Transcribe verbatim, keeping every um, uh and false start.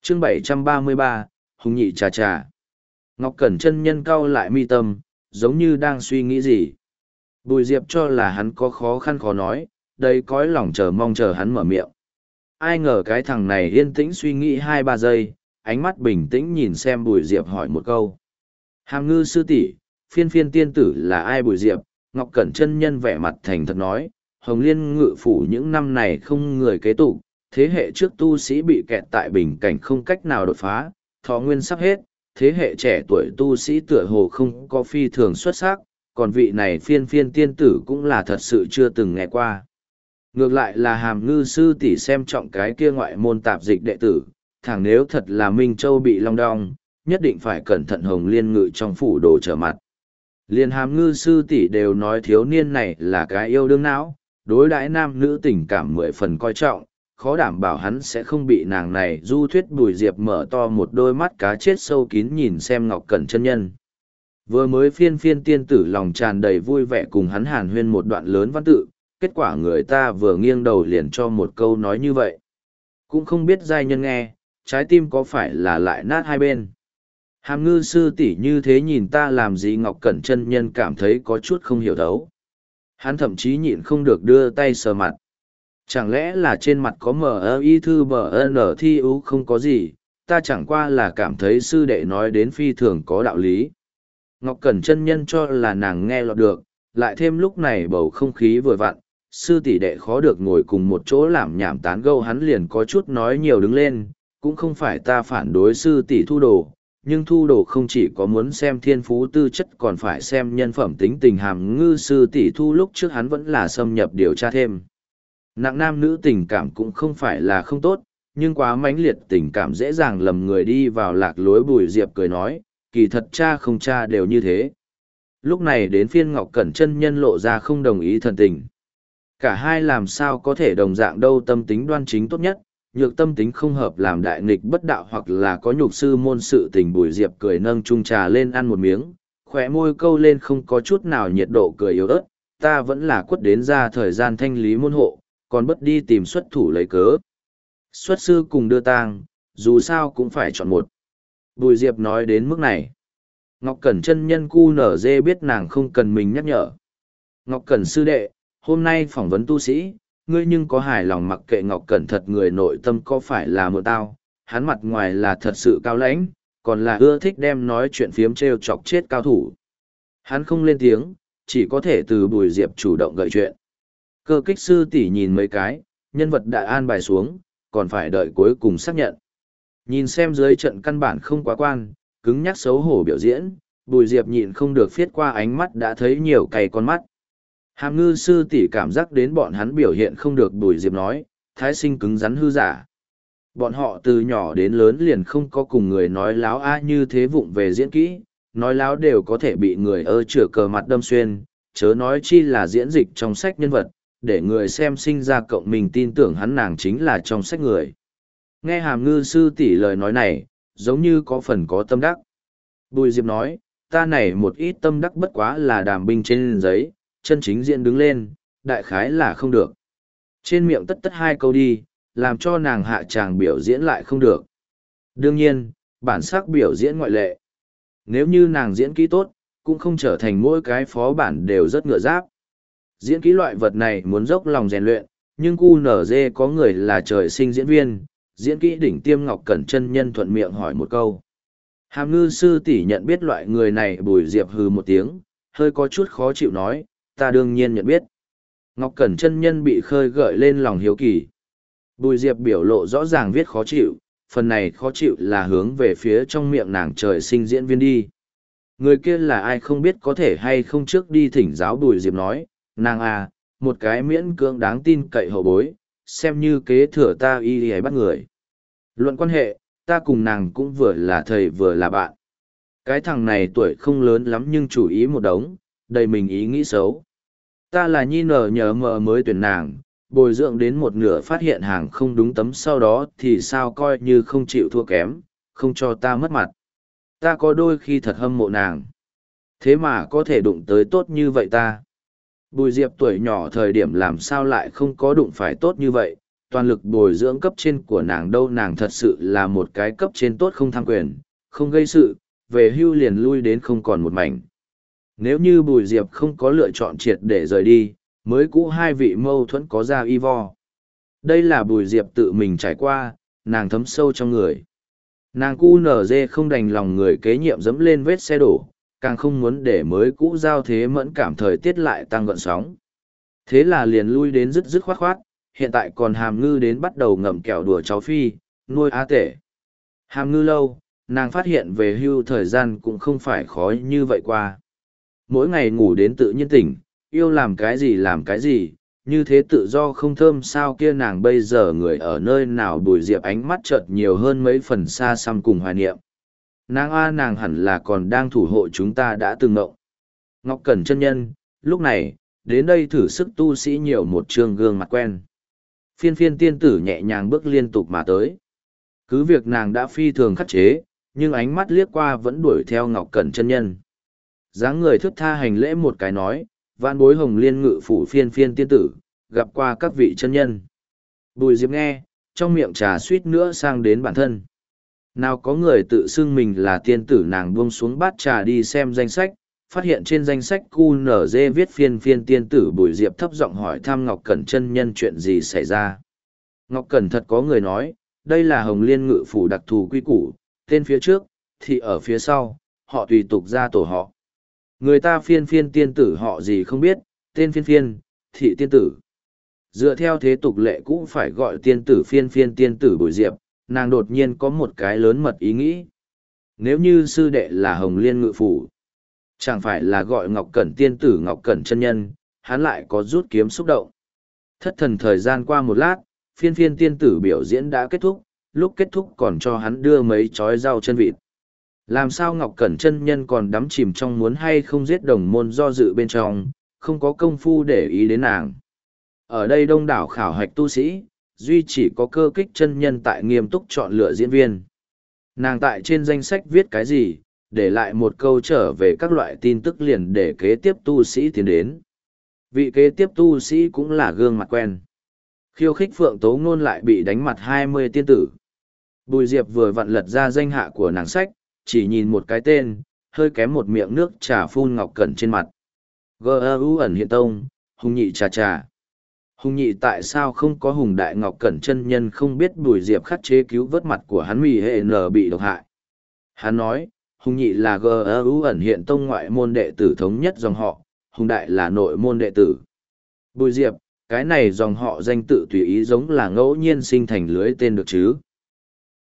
chương bảy trăm ba mươi ba, Hùng nhị trà trà. Ngọc Cẩn chân nhân cau lại mi tâm, giống như đang suy nghĩ gì. Bùi Diệp cho là hắn có khó khăn khó nói, đầy cõi lòng chờ mong chờ hắn mở miệng. Ai ngờ cái thằng này yên tĩnh suy nghĩ hai ba giây, ánh mắt bình tĩnh nhìn xem Bùi Diệp hỏi một câu. Hàm ngư sư tỷ, phiên phiên tiên tử là ai? Bùi Diệp? Ngọc Cẩn chân nhân vẻ mặt thành thật nói, Hồng Liên ngự phủ những năm này không người kế tục, thế hệ trước tu sĩ bị kẹt tại bình cảnh không cách nào đột phá, thọ nguyên sắp hết, thế hệ trẻ tuổi tu sĩ tựa hồ không có phi thường xuất sắc, còn vị này phiên phiên tiên tử cũng là thật sự chưa từng nghe qua. Ngược lại là Hàm ngư sư tỷ xem trọng cái kia ngoại môn tạp dịch đệ tử, thẳng nếu thật là Minh Châu bị long đong, nhất định phải cẩn thận Hồng Liên ngự trong phủ đồ trở mặt. Liên Hàm ngư sư tỷ đều nói thiếu niên này là cái yêu đương não, đối đãi nam nữ tình cảm mười phần coi trọng, khó đảm bảo hắn sẽ không bị nàng này du thuyết. Bùi Diệp mở to một đôi mắt cá chết sâu kín nhìn xem Ngọc Cẩn chân nhân. Vừa mới phiên phiên tiên tử lòng tràn đầy vui vẻ cùng hắn hàn huyên một đoạn lớn văn tự, kết quả người ta vừa nghiêng đầu liền cho một câu nói như vậy. Cũng không biết giai nhân nghe, trái tim có phải là lại nát hai bên. Hàm ngư sư tỷ như thế nhìn ta làm gì? Ngọc Cẩn chân nhân cảm thấy có chút không hiểu thấu. Hắn thậm chí nhịn không được đưa tay sờ mặt. Chẳng lẽ là trên mặt có mờ ơ y thư bờ ân ở thi ú? Không có gì, ta chẳng qua là cảm thấy sư đệ nói đến phi thường có đạo lý. Ngọc Cẩn chân nhân cho là nàng nghe lọt được, lại thêm lúc này bầu không khí vừa vặn, sư tỷ đệ khó được ngồi cùng một chỗ làm nhảm tán gẫu, hắn liền có chút nói nhiều đứng lên, cũng không phải ta phản đối sư tỷ thu đồ, nhưng thu đồ không chỉ có muốn xem thiên phú tư chất còn phải xem nhân phẩm tính tình. Hàm ngư sư tỷ thu lúc trước hắn vẫn là xâm nhập điều tra thêm. Nặng nam nữ tình cảm cũng không phải là không tốt, nhưng quá mãnh liệt tình cảm dễ dàng lầm người đi vào lạc lối. Bùi Diệp cười nói, kỳ thật cha không cha đều như thế. Lúc này đến phiên Ngọc Cẩn chân nhân lộ ra không đồng ý thần tình. Cả hai làm sao có thể đồng dạng đâu? Tâm tính đoan chính tốt nhất, nhược tâm tính không hợp làm đại nghịch bất đạo hoặc là có nhục sư môn sự tình. Bùi Diệp cười nâng chung trà lên ăn một miếng, khỏe môi câu lên không có chút nào nhiệt độ cười yếu ớt. Ta vẫn là quất đến ra thời gian thanh lý môn hộ, còn bất đi tìm xuất thủ lấy cớ. Xuất sư cùng đưa tang, dù sao cũng phải chọn một. Bùi Diệp nói đến mức này. Ngọc Cẩn chân nhân cu nở dê biết nàng không cần mình nhắc nhở. Ngọc Cẩn sư đệ, hôm nay phỏng vấn tu sĩ, ngươi nhưng có hài lòng? Mặc kệ Ngọc Cẩn thật người nội tâm có phải là mượn tao, hắn mặt ngoài là thật sự cao lãnh, còn là ưa thích đem nói chuyện phiếm trêu chọc chết cao thủ. Hắn không lên tiếng, chỉ có thể từ Bùi Diệp chủ động gợi chuyện. Cơ kích sư tỷ nhìn mấy cái, nhân vật đã an bài xuống, còn phải đợi cuối cùng xác nhận. Nhìn xem dưới trận căn bản không quá quan, cứng nhắc xấu hổ biểu diễn, Bùi Diệp nhịn không được phiết qua ánh mắt đã thấy nhiều cay con mắt. Hàm ngư sư tỷ cảm giác đến bọn hắn biểu hiện không được. Bùi Diệp nói, thái sinh cứng rắn hư giả. Bọn họ từ nhỏ đến lớn liền không có cùng người nói láo a như thế vụng về diễn kỹ, nói láo đều có thể bị người ơ chửa cờ mặt đâm xuyên, chớ nói chi là diễn dịch trong sách nhân vật, để người xem sinh ra cộng mình tin tưởng hắn nàng chính là trong sách người. Nghe Hàm ngư sư tỷ lời nói này, giống như có phần có tâm đắc. Bùi Diệp nói, ta này một ít tâm đắc bất quá là đàm binh trên giấy, chân chính diễn đứng lên, đại khái là không được. Trên miệng tất tất hai câu đi, làm cho nàng hạ tràng biểu diễn lại không được. Đương nhiên, bản sắc biểu diễn ngoại lệ. Nếu như nàng diễn kỹ tốt, cũng không trở thành mỗi cái phó bản đều rất ngựa giáp. Diễn kỹ loại vật này muốn dốc lòng rèn luyện, nhưng cu nở dê có người là trời sinh diễn viên, diễn kỹ đỉnh tiêm. Ngọc Cẩn chân nhân thuận miệng hỏi một câu. Hàm ngư sư tỷ nhận biết loại người này? Bùi Diệp hừ một tiếng, hơi có chút khó chịu nói, ta đương nhiên nhận biết. Ngọc Cẩn chân nhân bị khơi gợi lên lòng hiếu kỳ. Bùi Diệp biểu lộ rõ ràng viết khó chịu, phần này khó chịu là hướng về phía trong miệng nàng trời sinh diễn viên đi. Người kia là ai không biết, có thể hay không trước đi thỉnh giáo? Bùi Diệp nói, nàng à, một cái miễn cưỡng đáng tin cậy hậu bối, xem như kế thừa ta y y bắt người. Luận quan hệ, ta cùng nàng cũng vừa là thầy vừa là bạn. Cái thằng này tuổi không lớn lắm nhưng chủ ý một đống, đầy mình ý nghĩ xấu. Ta là nhi nở nhờ mờ mới tuyển nàng, bồi dưỡng đến một nửa phát hiện hàng không đúng tấm, sau đó thì sao coi như không chịu thua kém, không cho ta mất mặt. Ta có đôi khi thật hâm mộ nàng. Thế mà có thể đụng tới tốt như vậy ta. Bùi Diệp tuổi nhỏ thời điểm làm sao lại không có đụng phải tốt như vậy, toàn lực bồi dưỡng cấp trên của nàng đâu, nàng thật sự là một cái cấp trên tốt, không tham quyền, không gây sự, về hưu liền lui đến không còn một mảnh. Nếu như Bùi Diệp không có lựa chọn triệt để rời đi, mới cũ hai vị mâu thuẫn có ra y vo. Đây là Bùi Diệp tự mình trải qua, nàng thấm sâu trong người. Nàng cu nở dê không đành lòng người kế nhiệm dẫm lên vết xe đổ, càng không muốn để mới cũ giao thế mẫn cảm thời tiết lại tăng gợn sóng. Thế là liền lui đến dứt dứt khoát khoát, hiện tại còn Hàm Ngư đến bắt đầu ngậm kẹo đùa cháu Phi, nuôi á tể. Hàm Ngư lâu, nàng phát hiện về hưu thời gian cũng không phải khó như vậy qua. Mỗi ngày ngủ đến tự nhiên tỉnh, yêu làm cái gì làm cái gì, như thế tự do không thơm sao kia. Nàng bây giờ người ở nơi nào? Bùi Diệp ánh mắt chợt nhiều hơn mấy phần xa xăm cùng hoài niệm. Nàng a nàng hẳn là còn đang thủ hộ chúng ta đã từng ngộng. Ngọc Cẩn chân nhân, lúc này, đến đây thử sức tu sĩ nhiều một trường gương mặt quen. Phiên phiên tiên tử nhẹ nhàng bước liên tục mà tới. Cứ việc nàng đã phi thường khắc chế, nhưng ánh mắt liếc qua vẫn đuổi theo Ngọc Cẩn chân nhân. Dáng người thức tha hành lễ một cái nói, vạn bối Hồng Liên ngự phủ phiên phiên tiên tử, gặp qua các vị chân nhân. Bùi Diệp nghe, trong miệng trà suýt nữa sang đến bản thân. Nào có người tự xưng mình là tiên tử, nàng buông xuống bát trà đi xem danh sách, phát hiện trên danh sách cu nở dê viết phiên phiên tiên tử. Bùi Diệp thấp giọng hỏi thăm Ngọc Cẩn chân nhân chuyện gì xảy ra. Ngọc Cẩn thật có người nói, đây là Hồng Liên ngự phủ đặc thù quy củ, tên phía trước, thì ở phía sau, họ tùy tục ra tổ họ. Người ta phiên phiên tiên tử họ gì không biết, tên phiên phiên, thị tiên tử. Dựa theo thế tục lệ cũng phải gọi tiên tử phiên phiên tiên tử. Bùi Diệp, nàng đột nhiên có một cái lớn mật ý nghĩ. Nếu như sư đệ là Hồng Liên ngự phủ, chẳng phải là gọi Ngọc Cẩn tiên tử Ngọc Cẩn chân nhân, hắn lại có rút kiếm xúc động. Thất thần thời gian qua một lát, phiên phiên tiên tử biểu diễn đã kết thúc, lúc kết thúc còn cho hắn đưa mấy chói rau chân vịt. Làm sao Ngọc Cẩn chân nhân còn đắm chìm trong muốn hay không giết đồng môn do dự bên trong, không có công phu để ý đến nàng. Ở đây đông đảo khảo hạch tu sĩ, duy chỉ có Cơ Kích chân nhân tại nghiêm túc chọn lựa diễn viên. Nàng tại trên danh sách viết cái gì, để lại một câu trở về các loại tin tức liền để kế tiếp tu sĩ tiến đến. Vị kế tiếp tu sĩ cũng là gương mặt quen. Khiêu khích Phượng Tố Ngôn lại bị đánh mặt hai mươi tiên tử. Bùi Diệp vừa vặn lật ra danh hạ của nàng sách, chỉ nhìn một cái tên, hơi kém một miệng nước trà phun Ngọc Cẩn trên mặt. G E U ẩn hiện tông, Hùng Nhị trà trà. Hùng Nhị tại sao không có Hùng Đại Ngọc Cẩn chân nhân không biết. Bùi Diệp khắc chế cứu vớt mặt của hắn mì hệ nở bị độc hại. Hắn nói, Hùng Nhị là G E U ẩn hiện tông ngoại môn đệ tử thống nhất dòng họ, Hùng Đại là nội môn đệ tử. Bùi Diệp, cái này dòng họ danh tự tùy ý giống là ngẫu nhiên sinh thành lưới tên được chứ.